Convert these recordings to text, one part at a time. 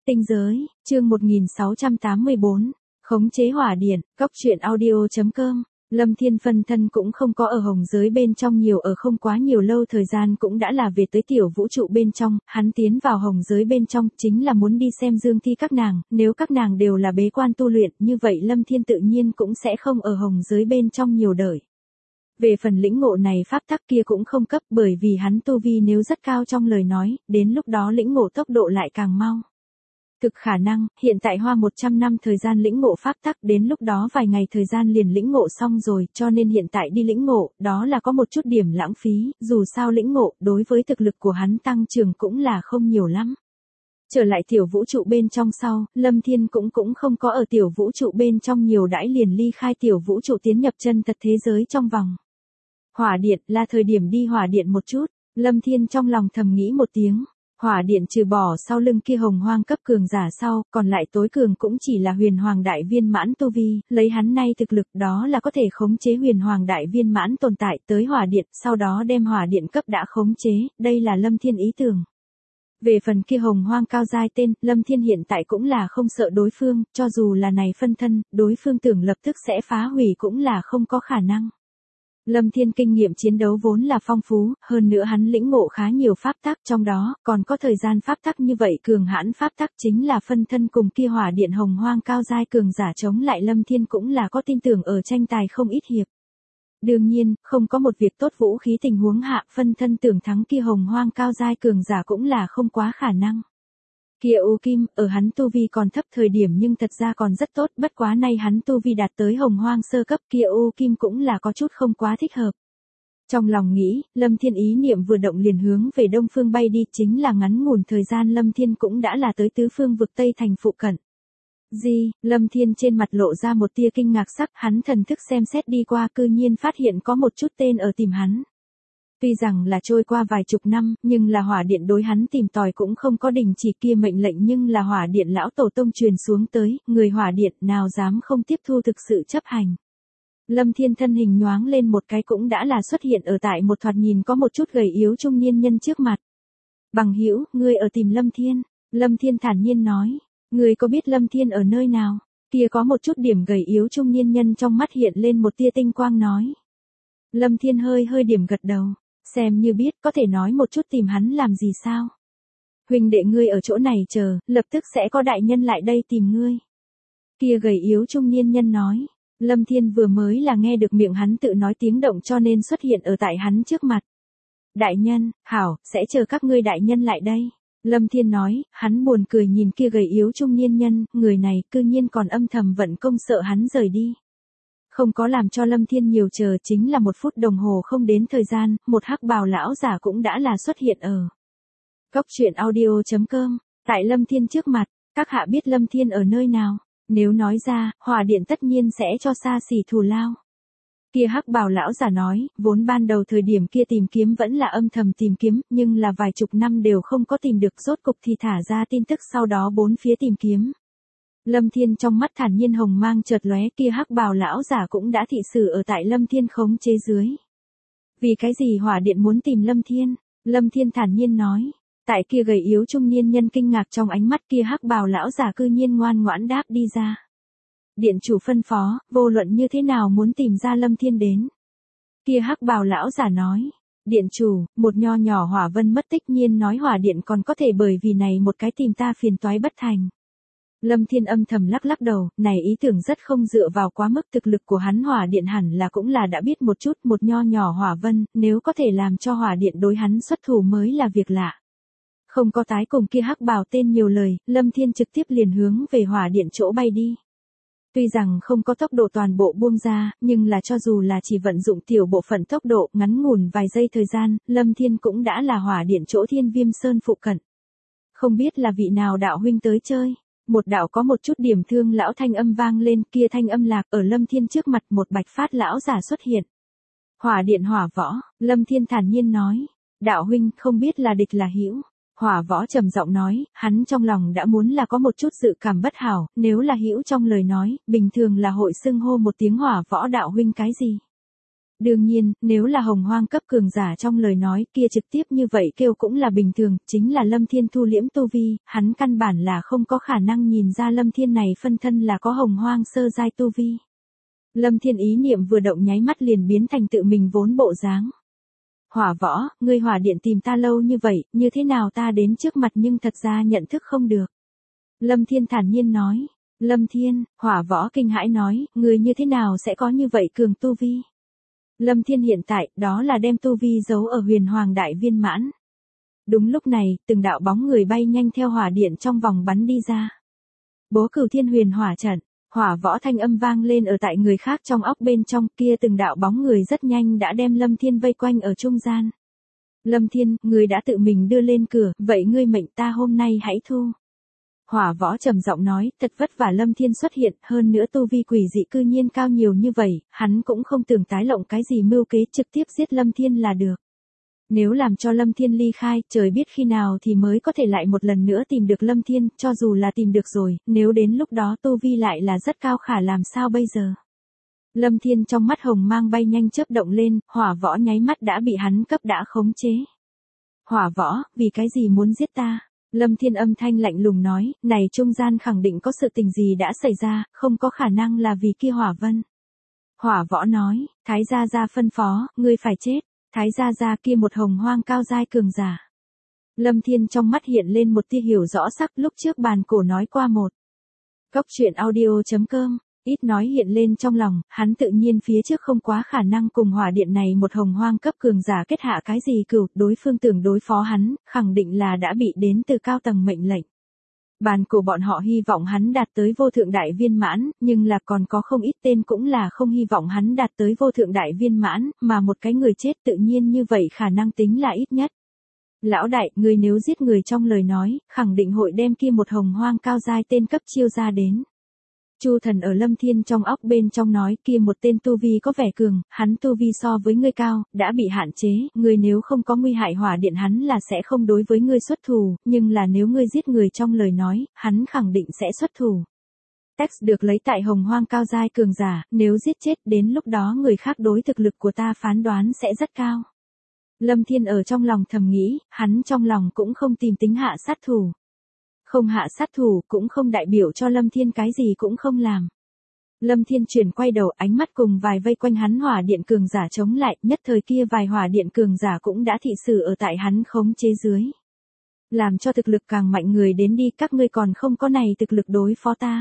Tinh giới, chương 1684, khống chế hỏa điện, Cóc truyện audio.com. Lâm Thiên phân thân cũng không có ở hồng giới bên trong nhiều, ở không quá nhiều lâu thời gian cũng đã là về tới tiểu vũ trụ bên trong, hắn tiến vào hồng giới bên trong chính là muốn đi xem dương thi các nàng, nếu các nàng đều là bế quan tu luyện, như vậy Lâm Thiên tự nhiên cũng sẽ không ở hồng giới bên trong nhiều đợi. Về phần lĩnh ngộ này pháp tắc kia cũng không cấp, bởi vì hắn tu vi nếu rất cao trong lời nói, đến lúc đó lĩnh ngộ tốc độ lại càng mau. Thực khả năng, hiện tại hoa 100 năm thời gian lĩnh ngộ pháp tắc, đến lúc đó vài ngày thời gian liền lĩnh ngộ xong rồi, cho nên hiện tại đi lĩnh ngộ, đó là có một chút điểm lãng phí, dù sao lĩnh ngộ, đối với thực lực của hắn tăng trưởng cũng là không nhiều lắm. Trở lại tiểu vũ trụ bên trong sau, Lâm Thiên cũng không có ở tiểu vũ trụ bên trong nhiều đãi, liền ly khai tiểu vũ trụ tiến nhập chân thật thế giới trong vòng. Hỏa điện là thời điểm đi hỏa điện một chút, Lâm Thiên trong lòng thầm nghĩ một tiếng. Hỏa điện trừ bỏ sau lưng kia hồng hoang cấp cường giả sau, còn lại tối cường cũng chỉ là huyền hoàng đại viên mãn tu vi, lấy hắn nay thực lực đó là có thể khống chế huyền hoàng đại viên mãn tồn tại tới hỏa điện, sau đó đem hỏa điện cấp đã khống chế, đây là Lâm Thiên ý tưởng. Về phần kia hồng hoang cao giai tên, Lâm Thiên hiện tại cũng là không sợ đối phương, cho dù là này phân thân, đối phương tưởng lập tức sẽ phá hủy cũng là không có khả năng. Lâm Thiên kinh nghiệm chiến đấu vốn là phong phú, hơn nữa hắn lĩnh ngộ khá nhiều pháp tắc, trong đó còn có thời gian pháp tắc, như vậy cường hãn pháp tắc chính là phân thân cùng kia hỏa điện hồng hoang cao giai cường giả chống lại Lâm Thiên cũng là có tin tưởng ở tranh tài không ít hiệp. Đương nhiên, không có một việc tốt vũ khí tình huống hạ, phân thân tưởng thắng kia hồng hoang cao giai cường giả cũng là không quá khả năng. Kia U Kim, ở hắn tu vi còn thấp thời điểm nhưng thật ra còn rất tốt, bất quá nay hắn tu vi đạt tới hồng hoang sơ cấp, kia U Kim cũng là có chút không quá thích hợp. Trong lòng nghĩ, Lâm Thiên ý niệm vừa động liền hướng về đông phương bay đi, chính là ngắn ngủn thời gian Lâm Thiên cũng đã là tới tứ phương vực Tây thành phụ cận. Lâm Thiên trên mặt lộ ra một tia kinh ngạc sắc, hắn thần thức xem xét đi qua cư nhiên phát hiện có một chút tên ở tìm hắn. Tuy rằng là trôi qua vài chục năm, nhưng là hỏa điện đối hắn tìm tòi cũng không có đình chỉ, kia mệnh lệnh nhưng là hỏa điện lão tổ tông truyền xuống tới, người hỏa điện nào dám không tiếp thu thực sự chấp hành. Lâm Thiên thân hình nhoáng lên một cái cũng đã là xuất hiện ở tại một thoạt nhìn có một chút gầy yếu trung niên nhân trước mặt. Bằng hữu, ngươi ở tìm Lâm Thiên? Lâm Thiên thản nhiên nói, ngươi có biết Lâm Thiên ở nơi nào? Kia có một chút điểm gầy yếu trung niên nhân trong mắt hiện lên một tia tinh quang nói. Lâm Thiên hơi điểm gật đầu. Xem như biết, có thể nói một chút tìm hắn làm gì sao? Huynh đệ ngươi ở chỗ này chờ, lập tức sẽ có đại nhân lại đây tìm ngươi. Kia gầy yếu trung niên nhân nói, Lâm Thiên vừa mới là nghe được miệng hắn tự nói tiếng động cho nên xuất hiện ở tại hắn trước mặt. Đại nhân, hảo, sẽ chờ các ngươi đại nhân lại đây. Lâm Thiên nói, hắn buồn cười nhìn kia gầy yếu trung niên nhân, người này cư nhiên còn âm thầm vận công sợ hắn rời đi. Không có làm cho Lâm Thiên nhiều chờ, chính là 1 phút đồng hồ không đến thời gian, một hắc bào lão giả cũng đã là xuất hiện ở Cóc truyện audio.com. Tại Lâm Thiên trước mặt, các hạ biết Lâm Thiên ở nơi nào? Nếu nói ra, hỏa điện tất nhiên sẽ cho xa xỉ thù lao. Kia hắc bào lão giả nói, vốn ban đầu thời điểm kia tìm kiếm vẫn là âm thầm tìm kiếm, nhưng là vài chục năm đều không có tìm được, rốt cục thì thả ra tin tức sau đó 4 phía tìm kiếm. Lâm Thiên trong mắt thản nhiên hồng mang chợt lóe, kia hắc bào lão giả cũng đã thị xử ở tại Lâm Thiên khống chế dưới. Vì cái gì hỏa điện muốn tìm Lâm Thiên? Lâm Thiên thản nhiên nói. Tại kia gầy yếu trung niên nhân kinh ngạc trong ánh mắt, kia hắc bào lão giả cư nhiên ngoan ngoãn đáp đi ra. Điện chủ phân phó, vô luận như thế nào muốn tìm ra Lâm Thiên đến. Kia hắc bào lão giả nói. Điện chủ, một nho nhỏ hỏa vân mất tích, nhiên nói hỏa điện còn có thể bởi vì này một cái tìm ta phiền toái bất thành. Lâm Thiên âm thầm lắc đầu, này ý tưởng rất không dựa vào quá mức, thực lực của hắn hỏa điện hẳn là cũng là đã biết một chút, một nho nhỏ hỏa vân, nếu có thể làm cho hỏa điện đối hắn xuất thủ mới là việc lạ. Không có tái cùng kia hắc bào tên nhiều lời, Lâm Thiên trực tiếp liền hướng về hỏa điện chỗ bay đi. Tuy rằng không có tốc độ toàn bộ buông ra, nhưng là cho dù là chỉ vận dụng tiểu bộ phận tốc độ, ngắn ngủn vài giây thời gian, Lâm Thiên cũng đã là hỏa điện chỗ Thiên Viêm Sơn phụ cận. Không biết là vị nào đạo huynh tới chơi? Một đạo có một chút điểm thương lão thanh âm vang lên, kia thanh âm lạc ở Lâm Thiên trước mặt, một bạch phát lão giả xuất hiện. Hỏa điện hỏa võ, Lâm Thiên thản nhiên nói, đạo huynh không biết là địch là hữu. Hỏa võ trầm giọng nói, hắn trong lòng đã muốn là có một chút dự cảm bất hảo, nếu là hữu trong lời nói, bình thường là hội xưng hô một tiếng hỏa võ đạo huynh cái gì. Đương nhiên, nếu là hồng hoang cấp cường giả trong lời nói kia trực tiếp như vậy kêu cũng là bình thường, chính là Lâm Thiên thu liễm tu vi, hắn căn bản là không có khả năng nhìn ra Lâm Thiên này phân thân là có hồng hoang sơ giai tu vi. Lâm Thiên ý niệm vừa động nháy mắt liền biến thành tự mình vốn bộ dáng. Hỏa võ, ngươi hỏa điện tìm ta lâu như vậy, như thế nào ta đến trước mặt nhưng thật ra nhận thức không được. Lâm Thiên thản nhiên nói. Lâm Thiên, hỏa võ kinh hãi nói, ngươi như thế nào sẽ có như vậy cường tu vi. Lâm Thiên hiện tại, đó là đem tu vi giấu ở huyền hoàng đại viên mãn. Đúng lúc này, từng đạo bóng người bay nhanh theo hỏa điện trong vòng bắn đi ra. Bố Cửu Thiên huyền hỏa trận, hỏa võ thanh âm vang lên ở tại người khác trong óc bên trong kia từng đạo bóng người rất nhanh đã đem Lâm Thiên vây quanh ở trung gian. Lâm Thiên, ngươi đã tự mình đưa lên cửa, vậy ngươi mệnh ta hôm nay hãy thu. Hỏa võ trầm giọng nói, thật vất vả Lâm Thiên xuất hiện, hơn nữa tu vi quỷ dị cư nhiên cao nhiều như vậy, hắn cũng không tưởng tái lộng cái gì mưu kế trực tiếp giết Lâm Thiên là được. Nếu làm cho Lâm Thiên ly khai, trời biết khi nào thì mới có thể lại một lần nữa tìm được Lâm Thiên, cho dù là tìm được rồi, nếu đến lúc đó tu vi lại là rất cao khả làm sao bây giờ. Lâm Thiên trong mắt hồng mang bay nhanh chớp động lên, hỏa võ nháy mắt đã bị hắn cấp đã khống chế. Hỏa võ, vì cái gì muốn giết ta? Lâm Thiên âm thanh lạnh lùng nói, này trung gian khẳng định có sự tình gì đã xảy ra, không có khả năng là vì kia hỏa vân. Hỏa võ nói, Thái gia gia phân phó, ngươi phải chết, Thái gia gia kia một hồng hoang cao giai cường giả. Lâm Thiên trong mắt hiện lên một tia hiểu rõ sắc lúc trước bàn cổ nói qua một. Cốc truyện audio.com, ít nói hiện lên trong lòng, hắn tự nhiên phía trước không quá khả năng cùng hỏa điện này một hồng hoang cấp cường giả kết hạ cái gì cửu, đối phương tưởng đối phó hắn, khẳng định là đã bị đến từ cao tầng mệnh lệnh. Bàn cổ bọn họ hy vọng hắn đạt tới vô thượng đại viên mãn, nhưng là còn có không ít tên cũng là không hy vọng hắn đạt tới vô thượng đại viên mãn, mà một cái người chết tự nhiên như vậy khả năng tính là ít nhất. Lão đại, người nếu giết người trong lời nói, khẳng định hội đem kia một hồng hoang cao giai tên cấp chiêu ra đến. Chu Thần ở Lâm Thiên trong óc bên trong nói kia một tên tu vi có vẻ cường, hắn tu vi so với ngươi cao, đã bị hạn chế, ngươi nếu không có nguy hại hỏa điện hắn là sẽ không đối với ngươi xuất thủ, nhưng là nếu ngươi giết người trong lời nói, hắn khẳng định sẽ xuất thủ. Text được lấy tại hồng hoang cao giai cường giả, nếu giết chết đến lúc đó người khác đối thực lực của ta phán đoán sẽ rất cao. Lâm Thiên ở trong lòng thầm nghĩ, hắn trong lòng cũng không tìm tính hạ sát thủ. Không hạ sát thủ cũng không đại biểu cho Lâm Thiên cái gì cũng không làm. Lâm Thiên chuyển quay đầu ánh mắt cùng vài vây quanh hắn hỏa điện cường giả chống lại, nhất thời kia vài hỏa điện cường giả cũng đã thị xử ở tại hắn khống chế dưới. Làm cho thực lực càng mạnh người đến đi, các ngươi còn không có này thực lực đối phó ta.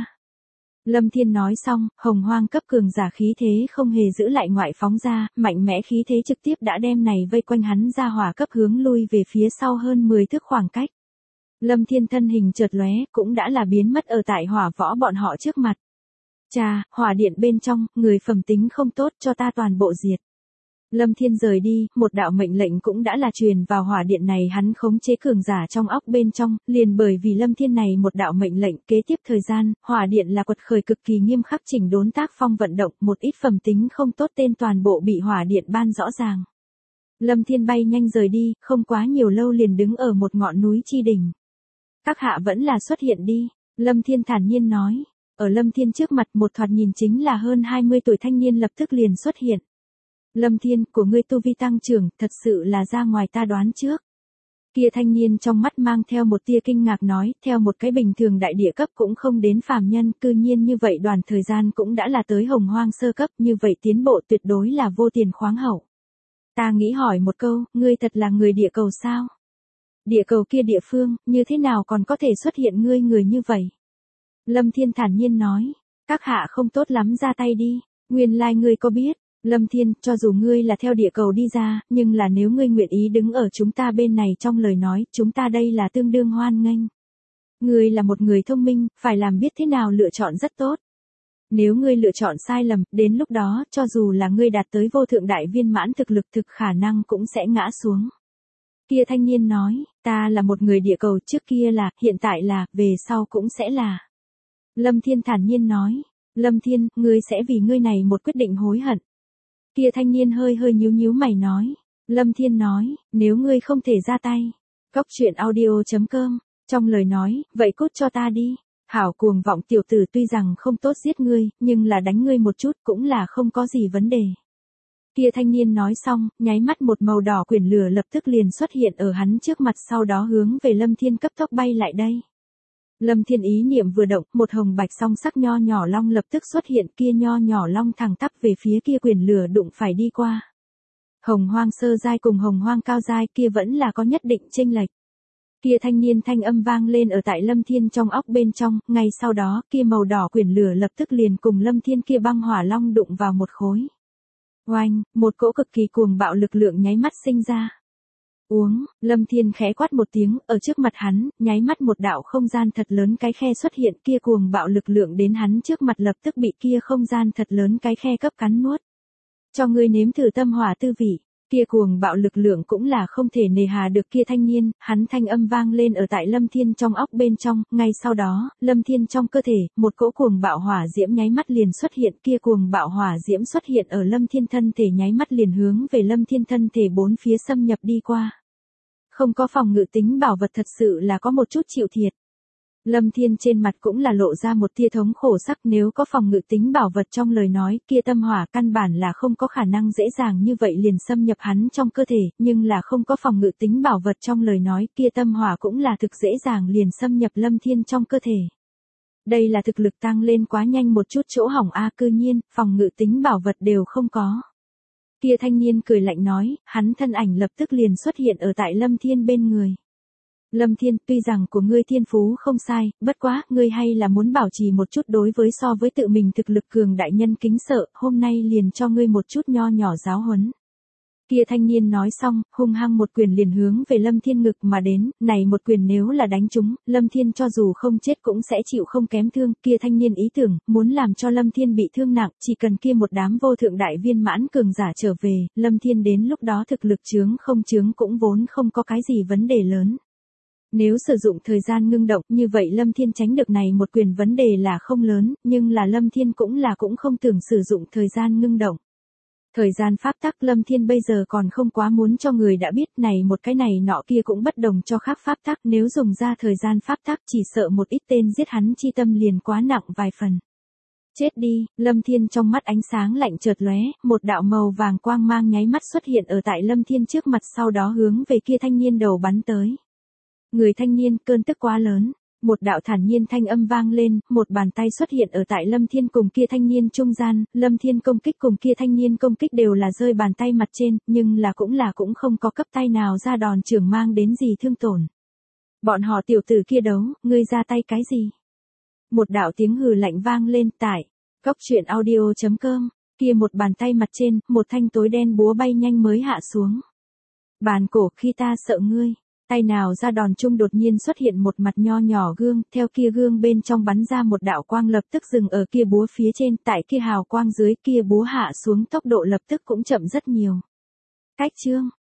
Lâm Thiên nói xong, hồng hoang cấp cường giả khí thế không hề giữ lại ngoại phóng ra, mạnh mẽ khí thế trực tiếp đã đem này vây quanh hắn ra hỏa cấp hướng lui về phía sau hơn 10 thước khoảng cách. Lâm Thiên thân hình chợt lóe, cũng đã là biến mất ở tại hỏa võ bọn họ trước mặt. Chà, hỏa điện bên trong, người phẩm tính không tốt cho ta toàn bộ diệt. Lâm Thiên rời đi, một đạo mệnh lệnh cũng đã là truyền vào hỏa điện này hắn khống chế cường giả trong óc bên trong, liền bởi vì Lâm Thiên này một đạo mệnh lệnh kế tiếp thời gian, hỏa điện là quật khởi cực kỳ nghiêm khắc chỉnh đốn tác phong vận động, một ít phẩm tính không tốt tên toàn bộ bị hỏa điện ban rõ ràng. Lâm Thiên bay nhanh rời đi, không quá nhiều lâu liền đứng ở một ngọn núi chi đỉnh. Các hạ vẫn là xuất hiện đi, Lâm Thiên thản nhiên nói. Ở Lâm Thiên trước mặt một thoạt nhìn chính là hơn 20 tuổi thanh niên lập tức liền xuất hiện. Lâm Thiên, của ngươi tu vi tăng trưởng, thật sự là ra ngoài ta đoán trước. Kia thanh niên trong mắt mang theo một tia kinh ngạc nói, theo một cái bình thường đại địa cấp cũng không đến phàm nhân, cư nhiên như vậy đoàn thời gian cũng đã là tới hồng hoang sơ cấp, như vậy tiến bộ tuyệt đối là vô tiền khoáng hậu. Ta nghĩ hỏi một câu, ngươi thật là người địa cầu sao? Địa cầu kia địa phương, như thế nào còn có thể xuất hiện ngươi người như vậy? Lâm Thiên thản nhiên nói, các hạ không tốt lắm ra tay đi, nguyên lai ngươi có biết. Lâm Thiên, cho dù ngươi là theo địa cầu đi ra, nhưng là nếu ngươi nguyện ý đứng ở chúng ta bên này trong lời nói, chúng ta đây là tương đương hoan nghênh. Ngươi là một người thông minh, phải làm biết thế nào lựa chọn rất tốt. Nếu ngươi lựa chọn sai lầm, đến lúc đó, cho dù là ngươi đạt tới vô thượng đại viên mãn thực lực thực khả năng cũng sẽ ngã xuống. Kia thanh niên nói, ta là một người địa cầu trước kia là, hiện tại là, về sau cũng sẽ là. Lâm Thiên thản nhiên nói, Lâm Thiên, ngươi sẽ vì ngươi này một quyết định hối hận. Kia thanh niên hơi nhíu nhíu mày nói. Lâm Thiên nói, nếu ngươi không thể ra tay. Cốc truyện audio.com, trong lời nói, vậy cút cho ta đi. Hảo cuồng vọng tiểu tử tuy rằng không tốt giết ngươi, nhưng là đánh ngươi một chút cũng là không có gì vấn đề. Kia thanh niên nói xong, nháy mắt một màu đỏ quyển lửa lập tức liền xuất hiện ở hắn trước mặt, sau đó hướng về Lâm Thiên cấp tốc bay lại đây. Lâm Thiên ý niệm vừa động, một hồng bạch song sắc nho nhỏ long lập tức xuất hiện, kia nho nhỏ long thẳng tắp về phía kia quyển lửa đụng phải đi qua. Hồng hoang sơ giai cùng hồng hoang cao giai kia vẫn là có nhất định chênh lệch. Kia thanh niên thanh âm vang lên ở tại Lâm Thiên trong óc bên trong, ngay sau đó kia màu đỏ quyển lửa lập tức liền cùng Lâm Thiên kia băng hỏa long đụng vào một khối. Oanh, một cỗ cực kỳ cuồng bạo lực lượng nháy mắt sinh ra. Uống, Lâm Thiên khẽ quát một tiếng, ở trước mặt hắn, nháy mắt một đạo không gian thật lớn cái khe xuất hiện, kia cuồng bạo lực lượng đến hắn trước mặt lập tức bị kia không gian thật lớn cái khe cấp cắn nuốt. Cho ngươi nếm thử tâm hỏa tư vị. Kia cuồng bạo lực lượng cũng là không thể nề hà được kia thanh niên, hắn thanh âm vang lên ở tại Lâm Thiên trong óc bên trong, ngay sau đó, Lâm Thiên trong cơ thể, một cỗ cuồng bạo hỏa diễm nháy mắt liền xuất hiện, kia cuồng bạo hỏa diễm xuất hiện ở Lâm Thiên thân thể nháy mắt liền hướng về Lâm Thiên thân thể bốn phía xâm nhập đi qua. Không có phòng ngự tính bảo vật thật sự là có một chút chịu thiệt. Lâm Thiên trên mặt cũng là lộ ra một tia thống khổ sắc, nếu có phòng ngự tính bảo vật trong lời nói, kia tâm hỏa căn bản là không có khả năng dễ dàng như vậy liền xâm nhập hắn trong cơ thể, nhưng là không có phòng ngự tính bảo vật trong lời nói, kia tâm hỏa cũng là thực dễ dàng liền xâm nhập Lâm Thiên trong cơ thể. Đây là thực lực tăng lên quá nhanh một chút chỗ hỏng a, cư nhiên, phòng ngự tính bảo vật đều không có. Kia thanh niên cười lạnh nói, hắn thân ảnh lập tức liền xuất hiện ở tại Lâm Thiên bên người. Lâm Thiên, tuy rằng của ngươi thiên phú không sai, bất quá, ngươi hay là muốn bảo trì một chút đối với so với tự mình thực lực cường đại nhân kính sợ, hôm nay liền cho ngươi một chút nho nhỏ giáo huấn. Kia thanh niên nói xong, hung hăng một quyền liền hướng về Lâm Thiên ngực mà đến, này một quyền nếu là đánh trúng, Lâm Thiên cho dù không chết cũng sẽ chịu không kém thương, kia thanh niên ý tưởng, muốn làm cho Lâm Thiên bị thương nặng, chỉ cần kia một đám vô thượng đại viên mãn cường giả trở về, Lâm Thiên đến lúc đó thực lực chướng không chướng cũng vốn không có cái gì vấn đề lớn. Nếu sử dụng thời gian ngưng động, như vậy Lâm Thiên tránh được này một quyền vấn đề là không lớn, nhưng là Lâm Thiên cũng không tưởng sử dụng thời gian ngưng động. Thời gian pháp tắc Lâm Thiên bây giờ còn không quá muốn cho người đã biết này một cái này nọ kia cũng bất đồng cho khác pháp tắc, nếu dùng ra thời gian pháp tắc chỉ sợ một ít tên giết hắn chi tâm liền quá nặng vài phần. Chết đi, Lâm Thiên trong mắt ánh sáng lạnh chợt lóe, một đạo màu vàng quang mang nháy mắt xuất hiện ở tại Lâm Thiên trước mặt, sau đó hướng về kia thanh niên đầu bắn tới. Người thanh niên, cơn tức quá lớn. Một đạo thản nhiên thanh âm vang lên, một bàn tay xuất hiện ở tại Lâm Thiên cùng kia thanh niên trung gian, Lâm Thiên công kích cùng kia thanh niên công kích đều là rơi bàn tay mặt trên, nhưng cũng không có cấp tay nào ra đòn trưởng mang đến gì thương tổn. Bọn họ tiểu tử kia đấu, ngươi ra tay cái gì? Một đạo tiếng hừ lạnh vang lên tại coctruyện.audio.com, kia một bàn tay mặt trên, một thanh tối đen búa bay nhanh mới hạ xuống. Bàn cổ, khi ta sợ ngươi. Tay nào ra đòn chung đột nhiên xuất hiện một mặt nho nhỏ gương, theo kia gương bên trong bắn ra một đạo quang lập tức dừng ở kia búa phía trên, tại kia hào quang dưới kia búa hạ xuống tốc độ lập tức cũng chậm rất nhiều. Cách chương